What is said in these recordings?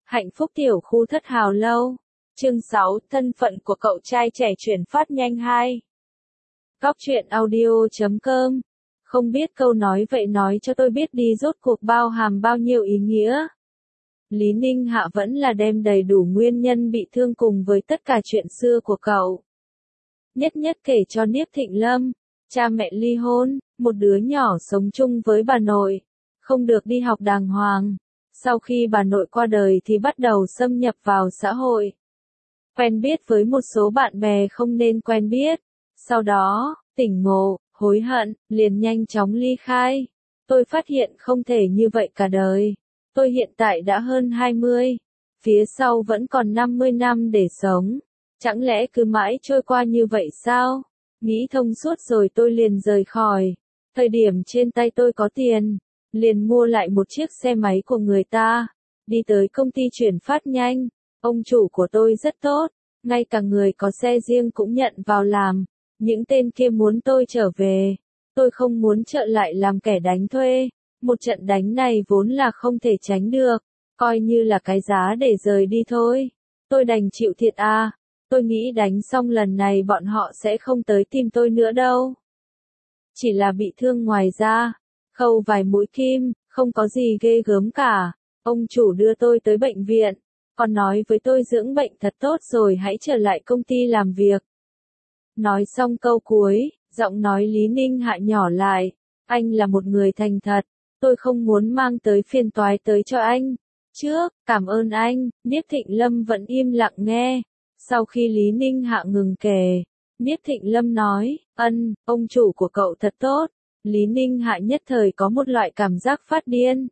Hạnh phúc tiểu khu thất hào lâu. Chương 6, thân phận của cậu trai trẻ chuyển phát nhanh 2. Góc truyện audio.com. Không biết câu nói vậy nói cho tôi biết đi rốt cuộc bao hàm bao nhiêu ý nghĩa. Lý Ninh Hạ vẫn là đem đầy đủ nguyên nhân bị thương cùng với tất cả chuyện xưa của cậu. Nhất nhất kể cho Niếp Thịnh Lâm, cha mẹ ly hôn, một đứa nhỏ sống chung với bà nội, không được đi học đàng hoàng. Sau khi bà nội qua đời thì bắt đầu xâm nhập vào xã hội. Quen biết với một số bạn bè không nên quen biết. Sau đó, tỉnh ngộ, hối hận, liền nhanh chóng ly khai. Tôi phát hiện không thể như vậy cả đời. Tôi hiện tại đã hơn 20. Phía sau vẫn còn 50 năm để sống. Chẳng lẽ cứ mãi trôi qua như vậy sao? Nghĩ thông suốt rồi tôi liền rời khỏi. Thời điểm trên tay tôi có tiền, liền mua lại một chiếc xe máy của người ta, đi tới công ty chuyển phát nhanh. Ông chủ của tôi rất tốt, ngay cả người có xe riêng cũng nhận vào làm. Những tên kia muốn tôi trở về, tôi không muốn trở lại làm kẻ đánh thuê. Một trận đánh này vốn là không thể tránh được, coi như là cái giá để rời đi thôi. Tôi đành chịu thiệt à, tôi nghĩ đánh xong lần này bọn họ sẽ không tới tìm tôi nữa đâu. Chỉ là bị thương ngoài da, khâu vài mũi kim, không có gì ghê gớm cả. Ông chủ đưa tôi tới bệnh viện, còn nói với tôi dưỡng bệnh thật tốt rồi hãy trở lại công ty làm việc. Nói xong câu cuối, giọng nói Lý Ninh Hạ nhỏ lại, anh là một người thành thật, tôi không muốn mang tới phiền toái tới cho anh. Trước, cảm ơn anh. Niếp Thịnh Lâm vẫn im lặng nghe. Sau khi Lý Ninh Hạ ngừng kể, Niếp Thịnh Lâm nói, ông chủ của cậu thật tốt. Lý Ninh Hạ nhất thời có một loại cảm giác phát điên.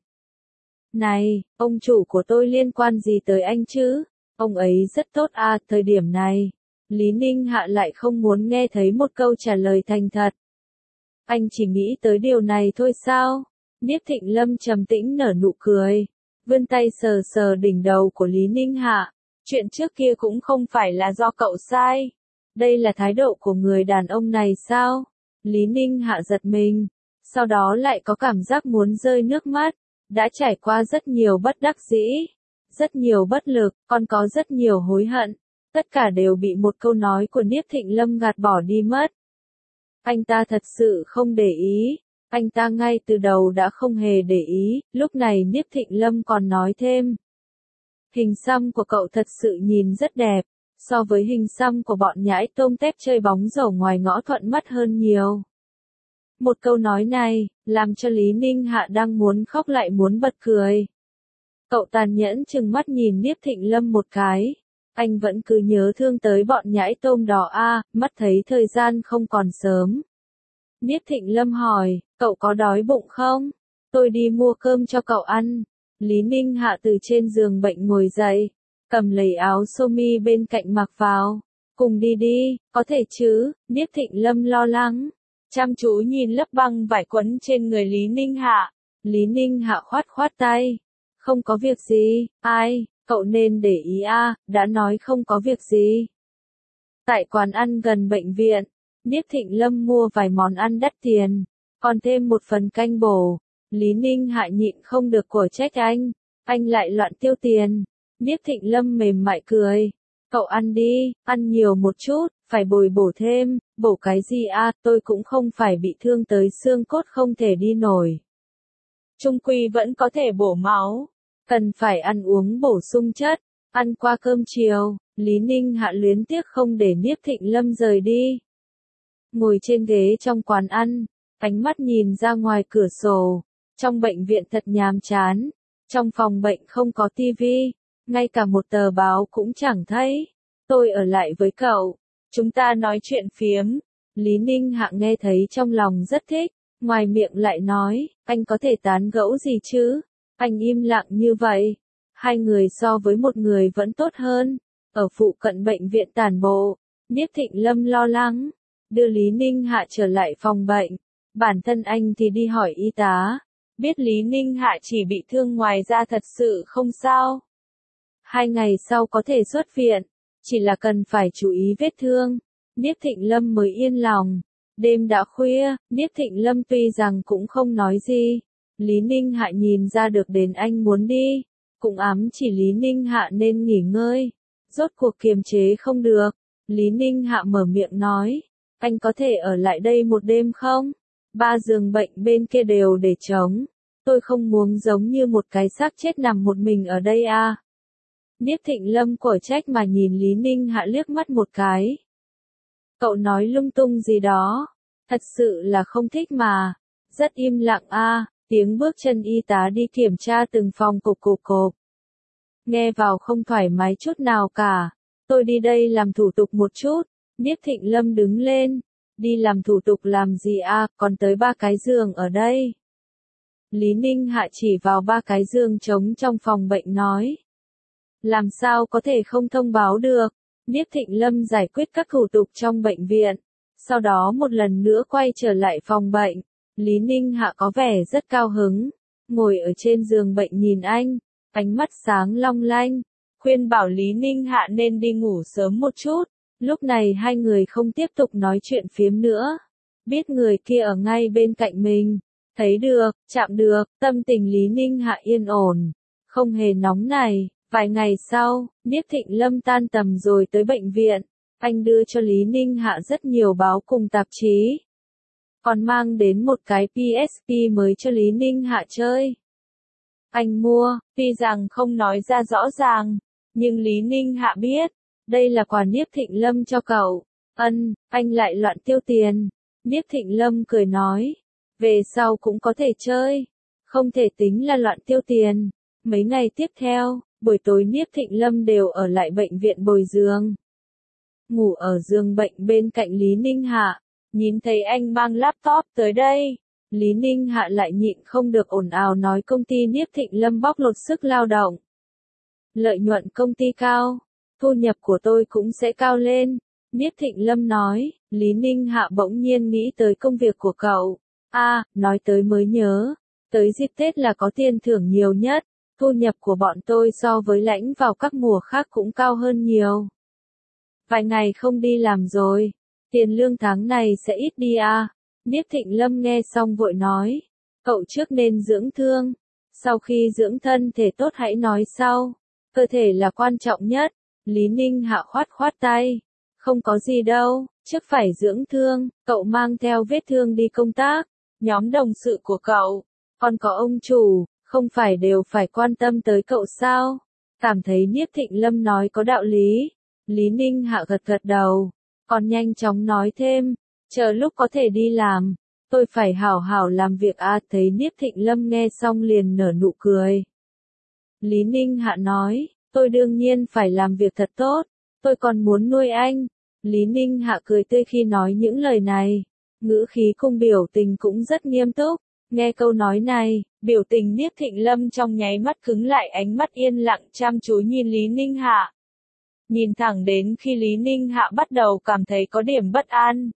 Này, ông chủ của tôi liên quan gì tới anh chứ? Ông ấy rất tốt à, thời điểm này. Lý Ninh Hạ lại không muốn nghe thấy một câu trả lời thành thật. Anh chỉ nghĩ tới điều này thôi sao? Niếp Thịnh Lâm trầm tĩnh nở nụ cười, vươn tay sờ sờ đỉnh đầu của Lý Ninh Hạ. Chuyện trước kia cũng không phải là do cậu sai. Đây là thái độ của người đàn ông này sao? Lý Ninh Hạ giật mình, sau đó lại có cảm giác muốn rơi nước mắt. Đã trải qua rất nhiều bất đắc dĩ, rất nhiều bất lực, còn có rất nhiều hối hận. Tất cả đều bị một câu nói của Niếp Thịnh Lâm gạt bỏ đi mất. Anh ta thật sự không để ý. Anh ta ngay từ đầu đã không hề để ý. Lúc này Niếp Thịnh Lâm còn nói thêm. Hình xăm của cậu thật sự nhìn rất đẹp. So với hình xăm của bọn nhãi tôm tép chơi bóng rổ ngoài ngõ thuận mắt hơn nhiều. Một câu nói này, làm cho Lý Ninh Hạ đang muốn khóc lại muốn bật cười. Cậu tàn nhẫn trừng mắt nhìn Niếp Thịnh Lâm một cái. Anh vẫn cứ nhớ thương tới bọn nhãi tôm đỏ à, mắt thấy thời gian không còn sớm. Niếp Thịnh Lâm hỏi, cậu có đói bụng không? Tôi đi mua cơm cho cậu ăn. Lý Ninh Hạ từ trên giường bệnh ngồi dậy, cầm lấy áo sơ mi bên cạnh mặc vào. Cùng đi đi, có thể chứ? Niếp Thịnh Lâm lo lắng, chăm chú nhìn lớp băng vải quấn trên người Lý Ninh Hạ. Lý Ninh Hạ khoát khoát tay. Không có việc gì, ai, cậu nên để ý à, đã nói không có việc gì. Tại quán ăn gần bệnh viện, Niếp Thịnh Lâm mua vài món ăn đắt tiền, còn thêm một phần canh bổ. Lý Ninh Hạ nhịn không được của trách anh lại loạn tiêu tiền. Niếp Thịnh Lâm mềm mại cười. Cậu ăn đi, ăn nhiều một chút, phải bồi bổ thêm. Bổ cái gì à, tôi cũng không phải bị thương tới xương cốt không thể đi nổi. Chung quy vẫn có thể bổ máu. Cần phải ăn uống bổ sung chất. Ăn qua cơm chiều, Lý Ninh Hạ luyến tiếc không để Niếp Thịnh Lâm rời đi. Ngồi trên ghế trong quán ăn, ánh mắt nhìn ra ngoài cửa sổ. Trong bệnh viện thật nhàm chán. Trong phòng bệnh không có tivi, ngay cả một tờ báo cũng chẳng thấy. Tôi ở lại với cậu, chúng ta nói chuyện phiếm. Lý Ninh Hạ nghe thấy trong lòng rất thích, ngoài miệng lại nói, anh có thể tán gẫu gì chứ? Anh im lặng như vậy. Hai người so với một người vẫn tốt hơn. Ở phụ cận bệnh viện tản bộ, Niếp Thịnh Lâm lo lắng, đưa Lý Ninh Hạ trở lại phòng bệnh. Bản thân anh thì đi hỏi y tá. Biết Lý Ninh Hạ chỉ bị thương ngoài da thật sự không sao. 2 ngày sau có thể xuất viện, chỉ là cần phải chú ý vết thương. Niếp Thịnh Lâm mới yên lòng. Đêm đã khuya, Niếp Thịnh Lâm tuy rằng cũng không nói gì. Lý Ninh Hạ nhìn ra được đến anh muốn đi, cũng ám chỉ Lý Ninh Hạ nên nghỉ ngơi. Rốt cuộc kiềm chế không được, Lý Ninh Hạ mở miệng nói, anh có thể ở lại đây một đêm không? 3 giường bệnh bên kia đều để trống, tôi không muốn giống như một cái xác chết nằm một mình ở đây à. Niếp Thịnh Lâm của trách mà nhìn Lý Ninh Hạ liếc mắt một cái. Cậu nói lung tung gì đó, thật sự là không thích mà. Rất im lặng à, tiếng bước chân y tá đi kiểm tra từng phòng cộp cộp cộp. Nghe vào không thoải mái chút nào cả. Tôi đi đây làm thủ tục một chút. Niếp Thịnh Lâm đứng lên. Đi làm thủ tục làm gì à, còn tới 3 cái giường ở đây. Lý Ninh Hạ chỉ vào 3 cái giường trống trong phòng bệnh nói. Làm sao có thể không thông báo được. Niếp Thịnh Lâm giải quyết các thủ tục trong bệnh viện. Sau đó một lần nữa quay trở lại phòng bệnh. Lý Ninh Hạ có vẻ rất cao hứng. Ngồi ở trên giường bệnh nhìn anh. Ánh mắt sáng long lanh. Khuyên bảo Lý Ninh Hạ nên đi ngủ sớm một chút. Lúc này hai người không tiếp tục nói chuyện phiếm nữa. Biết người kia ở ngay bên cạnh mình. Thấy được, chạm được, tâm tình Lý Ninh Hạ yên ổn. Không hề nóng này. Vài ngày sau, Niếp Thịnh Lâm tan tầm rồi tới bệnh viện. Anh đưa cho Lý Ninh Hạ rất nhiều báo cùng tạp chí. Còn mang đến một cái PSP mới cho Lý Ninh Hạ chơi. Anh mua, tuy rằng không nói ra rõ ràng, nhưng Lý Ninh Hạ biết, đây là quà Niếp Thịnh Lâm cho cậu. Anh lại loạn tiêu tiền. Niếp Thịnh Lâm cười nói, về sau cũng có thể chơi, không thể tính là loạn tiêu tiền. Mấy ngày tiếp theo, buổi tối Niếp Thịnh Lâm đều ở lại bệnh viện bồi giường. Ngủ ở giường bệnh bên cạnh Lý Ninh Hạ, nhìn thấy anh mang laptop tới đây. Lý Ninh Hạ lại nhịn không được ồn ào nói công ty Niếp Thịnh Lâm bóc lột sức lao động. Lợi nhuận công ty cao, thu nhập của tôi cũng sẽ cao lên. Niếp Thịnh Lâm nói, Lý Ninh Hạ bỗng nhiên nghĩ tới công việc của cậu. Nói tới mới nhớ, tới dịp Tết là có tiền thưởng nhiều nhất. Thu nhập của bọn tôi so với lãnh vào các mùa khác cũng cao hơn nhiều. Vài ngày không đi làm rồi, tiền lương tháng này sẽ ít đi à. Niếp Thịnh Lâm nghe xong vội nói, cậu trước nên dưỡng thương, sau khi dưỡng thân thể tốt hãy nói sau, cơ thể là quan trọng nhất. Lý Ninh Hạ khoát khoát tay, không có gì đâu, trước phải dưỡng thương, cậu mang theo vết thương đi công tác, nhóm đồng sự của cậu, còn có ông chủ, không phải đều phải quan tâm tới cậu sao? Cảm thấy Niếp Thịnh Lâm nói có đạo lý. Lý Ninh Hạ gật gật đầu, còn nhanh chóng nói thêm, chờ lúc có thể đi làm, tôi phải hảo hảo làm việc à. Thấy Niếp Thịnh Lâm nghe xong liền nở nụ cười. Lý Ninh Hạ nói, tôi đương nhiên phải làm việc thật tốt, tôi còn muốn nuôi anh. Lý Ninh Hạ cười tươi khi nói những lời này, ngữ khí cùng biểu tình cũng rất nghiêm túc. Nghe câu nói này, biểu tình Niếp Thịnh Lâm trong nháy mắt cứng lại, ánh mắt yên lặng chăm chú nhìn Lý Ninh Hạ. Nhìn thẳng đến khi Lý Ninh Hạ bắt đầu cảm thấy có điểm bất an.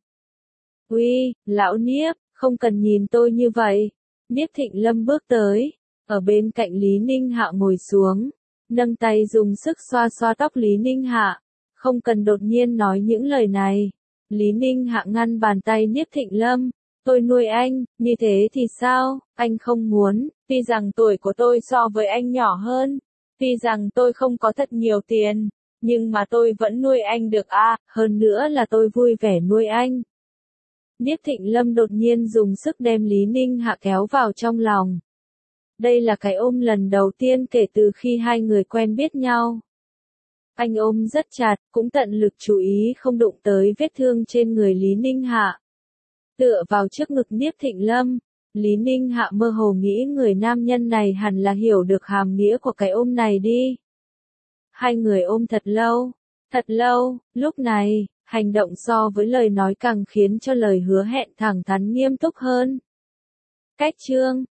Uy, lão Niếp, không cần nhìn tôi như vậy. Niếp Thịnh Lâm bước tới, ở bên cạnh Lý Ninh Hạ ngồi xuống, nâng tay dùng sức xoa xoa tóc Lý Ninh Hạ. Không cần đột nhiên nói những lời này. Lý Ninh Hạ ngăn bàn tay Niếp Thịnh Lâm. Tôi nuôi anh, như thế thì sao, anh không muốn, tuy rằng tuổi của tôi so với anh nhỏ hơn, tuy rằng tôi không có thật nhiều tiền, nhưng mà tôi vẫn nuôi anh được à, hơn nữa là tôi vui vẻ nuôi anh. Niếp Thịnh Lâm đột nhiên dùng sức đem Lý Ninh Hạ kéo vào trong lòng. Đây là cái ôm lần đầu tiên kể từ khi hai người quen biết nhau. Anh ôm rất chặt, cũng tận lực chú ý không đụng tới vết thương trên người Lý Ninh Hạ. Tựa vào trước ngực Niếp Thịnh Lâm, Lý Ninh Hạ mơ hồ nghĩ người nam nhân này hẳn là hiểu được hàm nghĩa của cái ôm này đi. Hai người ôm thật lâu, lúc này, hành động so với lời nói càng khiến cho lời hứa hẹn thẳng thắn nghiêm túc hơn. Cách chương